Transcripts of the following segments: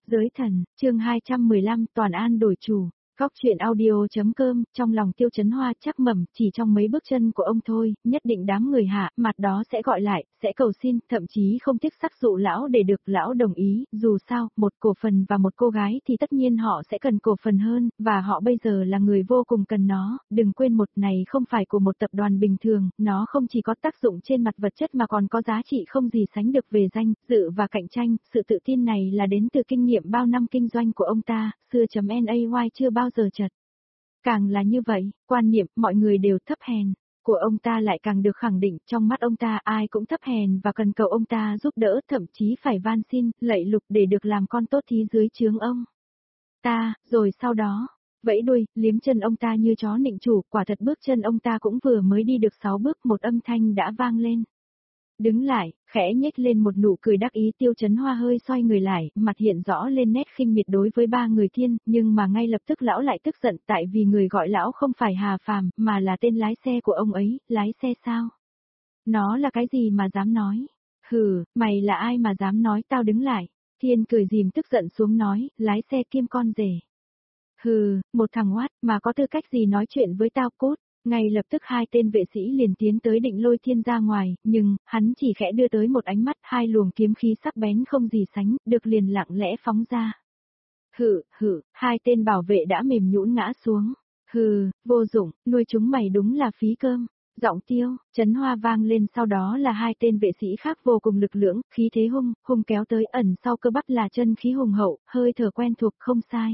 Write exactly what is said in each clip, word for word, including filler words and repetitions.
Giới thần, chương hai trăm mười lăm, toàn an đổi chủ. Góc truyện audio.com, trong lòng Tiêu Chấn Hoa chắc mẩm, chỉ trong mấy bước chân của ông thôi, nhất định đám người hạ, mặt đó sẽ gọi lại, sẽ cầu xin, thậm chí không tiếc sắc dụ lão để được lão đồng ý, dù sao, một cổ phần và một cô gái thì tất nhiên họ sẽ cần cổ phần hơn, và họ bây giờ là người vô cùng cần nó, đừng quên một này không phải của một tập đoàn bình thường, nó không chỉ có tác dụng trên mặt vật chất mà còn có giá trị không gì sánh được về danh, dự và cạnh tranh, sự tự tin này là đến từ kinh nghiệm bao năm kinh doanh của ông ta, xưa.nay chưa bao giờ chật. Càng là như vậy, quan niệm mọi người đều thấp hèn của ông ta lại càng được khẳng định, trong mắt ông ta ai cũng thấp hèn và cần cầu ông ta giúp đỡ, thậm chí phải van xin, lạy lục để được làm con tốt thí dưới trướng ông ta, rồi sau đó, vẫy đuôi, liếm chân ông ta như chó nịnh chủ, quả thật bước chân ông ta cũng vừa mới đi được sáu bước, một âm thanh đã vang lên. Đứng lại, khẽ nhếch lên một nụ cười đắc ý. Tiêu Chấn Hoa hơi xoay người lại, mặt hiện rõ lên nét khinh miệt đối với ba người thiên, nhưng mà ngay lập tức lão lại tức giận, tại vì người gọi lão không phải Hà Phàm, mà là tên lái xe của ông ấy. Lái xe sao? Nó là cái gì mà dám nói? Hừ, mày là ai mà dám nói tao đứng lại? Thiên cười dìm tức giận xuống nói, lái xe kim con rể. Hừ, một thằng oát, mà có tư cách gì nói chuyện với tao cút? Ngay lập tức hai tên vệ sĩ liền tiến tới định lôi Thiên ra ngoài, nhưng, hắn chỉ khẽ đưa tới một ánh mắt, hai luồng kiếm khí sắc bén không gì sánh, được liền lặng lẽ phóng ra. Hự, hự, hai tên bảo vệ đã mềm nhũn ngã xuống. Hừ, vô dụng, nuôi chúng mày đúng là phí cơm. Giọng Tiêu Chấn Hoa vang lên, sau đó là hai tên vệ sĩ khác vô cùng lực lưỡng, khí thế hung, hung kéo tới, ẩn sau cơ bắp là chân khí hùng hậu, hơi thở quen thuộc không sai.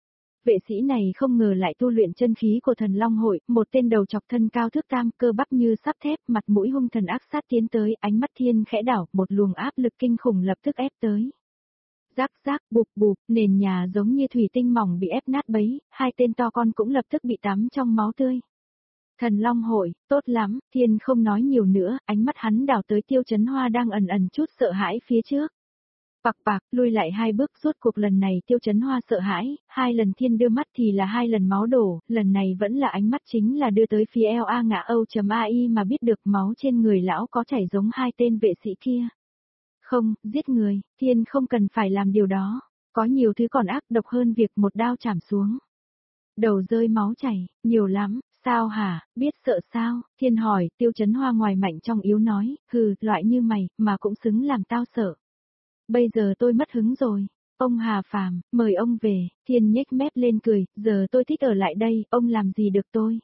Vệ sĩ này không ngờ lại tu luyện chân khí của Thần Long Hội, một tên đầu chọc thân cao thước tam, cơ bắp như sắt thép, mặt mũi hung thần ác sát tiến tới, ánh mắt Thiên khẽ đảo, một luồng áp lực kinh khủng lập tức ép tới. Rắc rắc, bụp bụp, nền nhà giống như thủy tinh mỏng bị ép nát bấy, hai tên to con cũng lập tức bị tắm trong máu tươi. Thần Long Hội, tốt lắm, Thiên không nói nhiều nữa, ánh mắt hắn đảo tới Tiêu Chấn Hoa đang ẩn ẩn chút sợ hãi phía trước. Bạc bạc, lui lại hai bước, rốt cuộc lần này Tiêu Chấn Hoa sợ hãi, hai lần Thiên đưa mắt thì là hai lần máu đổ, lần này vẫn là ánh mắt chính là đưa tới phía eo a ngã âu.ai mà biết được máu trên người lão có chảy giống hai tên vệ sĩ kia. Không, giết người, Thiên không cần phải làm điều đó, có nhiều thứ còn ác độc hơn việc một đao chảm xuống. Đầu rơi máu chảy, nhiều lắm, sao hả, biết sợ sao, Thiên hỏi. Tiêu Chấn Hoa ngoài mạnh trong yếu nói, hừ, loại như mày, mà cũng xứng làm tao sợ. Bây giờ tôi mất hứng rồi. Ông Hà Phàm, mời ông về. Thiên nhếch mép lên cười, giờ tôi thích ở lại đây, ông làm gì được tôi.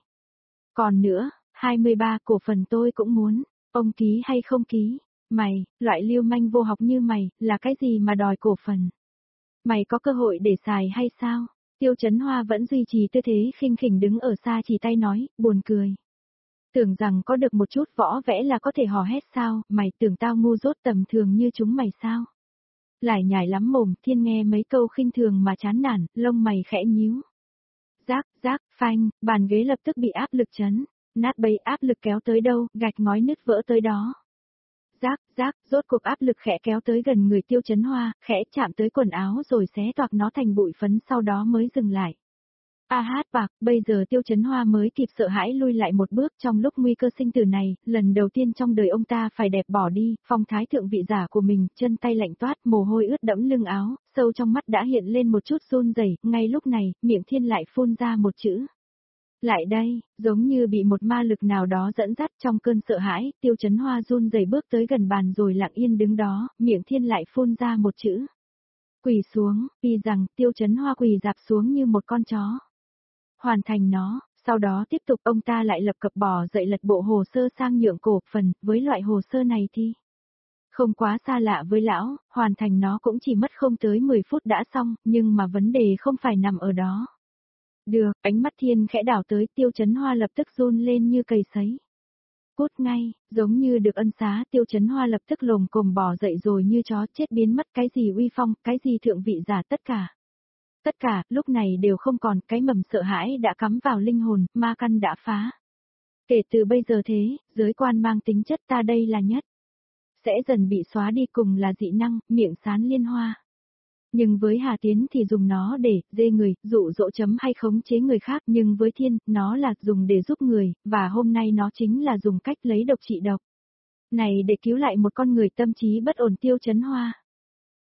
Còn nữa, hai mươi ba cổ phần tôi cũng muốn, ông ký hay không ký. Mày, loại lưu manh vô học như mày, là cái gì mà đòi cổ phần. Mày có cơ hội để xài hay sao? Tiêu Chấn Hoa vẫn duy trì tư thế khinh khỉnh đứng ở xa chỉ tay nói, buồn cười. Tưởng rằng có được một chút võ vẽ là có thể hò hét sao, mày tưởng tao ngu dốt tầm thường như chúng mày sao? Lại nhảy lắm mồm. Thiên nghe mấy câu khinh thường mà chán nản, lông mày khẽ nhíu. Rác, rác, phanh, bàn ghế lập tức bị áp lực chấn, nát bấy, áp lực kéo tới đâu, gạch ngói nứt vỡ tới đó. Rác, rác, rốt cuộc áp lực khẽ kéo tới gần người Tiêu Chấn Hoa, khẽ chạm tới quần áo rồi xé toạc nó thành bụi phấn, sau đó mới dừng lại. A hát bạc, bây giờ Tiêu Chấn Hoa mới kịp sợ hãi lui lại một bước. Trong lúc nguy cơ sinh tử này, lần đầu tiên trong đời ông ta phải đẹp bỏ đi, phong thái thượng vị giả của mình, chân tay lạnh toát, mồ hôi ướt đẫm lưng áo, sâu trong mắt đã hiện lên một chút run rẩy. Ngay lúc này, miệng Thiên lại phun ra một chữ. Lại đây, giống như bị một ma lực nào đó dẫn dắt. Trong cơn sợ hãi, Tiêu Chấn Hoa run rẩy bước tới gần bàn rồi lặng yên đứng đó, miệng Thiên lại phun ra một chữ. Quỳ xuống, vì rằng Tiêu Chấn Hoa quỳ dạp xuống như một con chó. Hoàn thành nó, sau đó tiếp tục ông ta lại lập cập bỏ dậy lật bộ hồ sơ sang nhượng cổ phần, với loại hồ sơ này thì không quá xa lạ với lão, hoàn thành nó cũng chỉ mất không tới mười phút đã xong, nhưng mà vấn đề không phải nằm ở đó. Được, ánh mắt Thiên khẽ đảo tới. Tiêu Chấn Hoa lập tức run lên như cầy sấy. Cút ngay, giống như được ân xá. Tiêu Chấn Hoa lập tức lồm cồm bỏ dậy rồi như chó chết biến mất. Cái gì uy phong, cái gì thượng vị giả, tất cả. Tất cả, lúc này đều không còn, cái mầm sợ hãi đã cắm vào linh hồn, ma căn đã phá. Kể từ bây giờ thế, giới quan mang tính chất ta đây là nhất. Sẽ dần bị xóa đi, cùng là dị năng, miệng sán liên hoa. Nhưng với Hà Tiến thì dùng nó để, dê người, dụ dỗ chấm hay khống chế người khác, nhưng với Thiên, nó là dùng để giúp người, và hôm nay nó chính là dùng cách lấy độc trị độc. Này để cứu lại một con người tâm trí bất ổn Tiêu Chấn Hoa.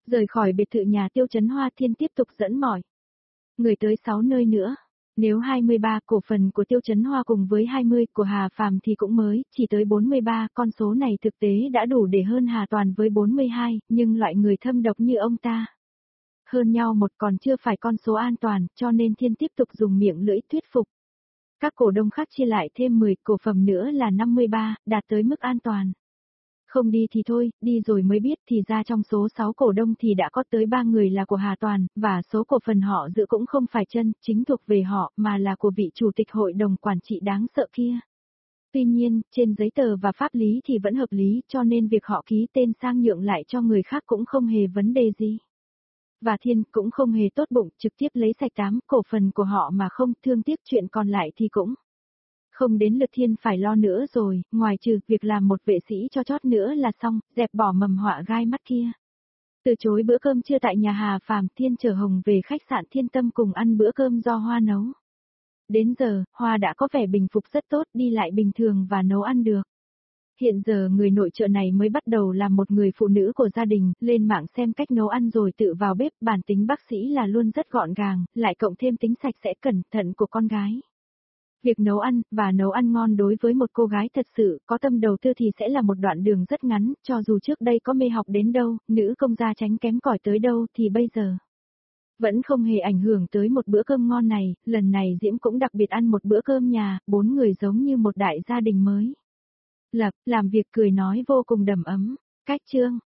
Rời khỏi biệt thự nhà Tiêu Chấn Hoa, Thiên tiếp tục dẫn mỏi người tới sáu nơi nữa. Nếu hai mươi ba cổ phần của Tiêu Chấn Hoa cùng với hai mươi của Hà Phàm thì cũng mới chỉ tới bốn mươi ba, con số này thực tế đã đủ để hơn Hà Toàn với bốn mươi hai, nhưng loại người thâm độc như ông ta hơn nhau một còn chưa phải con số an toàn, cho nên Thiên tiếp tục dùng miệng lưỡi thuyết phục. Các cổ đông khác chia lại thêm mười cổ phần nữa là năm mươi ba, đạt tới mức an toàn. Không đi thì thôi, đi rồi mới biết thì ra trong số sáu cổ đông thì đã có tới ba người là của Hà Toàn, và số cổ phần họ giữ cũng không phải chân chính thuộc về họ mà là của vị chủ tịch hội đồng quản trị đáng sợ kia. Tuy nhiên, trên giấy tờ và pháp lý thì vẫn hợp lý, cho nên việc họ ký tên sang nhượng lại cho người khác cũng không hề vấn đề gì. Và Thiên cũng không hề tốt bụng, trực tiếp lấy sạch tám cổ phần của họ mà không thương tiếc chuyện còn lại thì cũng không đến lượt Thiên phải lo nữa rồi, ngoài trừ việc làm một vệ sĩ cho chót nữa là xong, dẹp bỏ mầm họa gai mắt kia. Từ chối bữa cơm trưa tại nhà Hà Phàm, Thiên chở Hồng về khách sạn Thiên Tâm cùng ăn bữa cơm do Hoa nấu. Đến giờ, Hoa đã có vẻ bình phục rất tốt, đi lại bình thường và nấu ăn được. Hiện giờ người nội trợ này mới bắt đầu làm một người phụ nữ của gia đình, lên mạng xem cách nấu ăn rồi tự vào bếp, bản tính bác sĩ là luôn rất gọn gàng, lại cộng thêm tính sạch sẽ cẩn thận của con gái. Việc nấu ăn, và nấu ăn ngon đối với một cô gái thật sự có tâm đầu tư thì sẽ là một đoạn đường rất ngắn, cho dù trước đây có mê học đến đâu, nữ công gia tránh kém cỏi tới đâu thì bây giờ vẫn không hề ảnh hưởng tới một bữa cơm ngon này, lần này Diễm cũng đặc biệt ăn một bữa cơm nhà, bốn người giống như một đại gia đình mới. Lập, làm việc cười nói vô cùng đầm ấm. Cách chương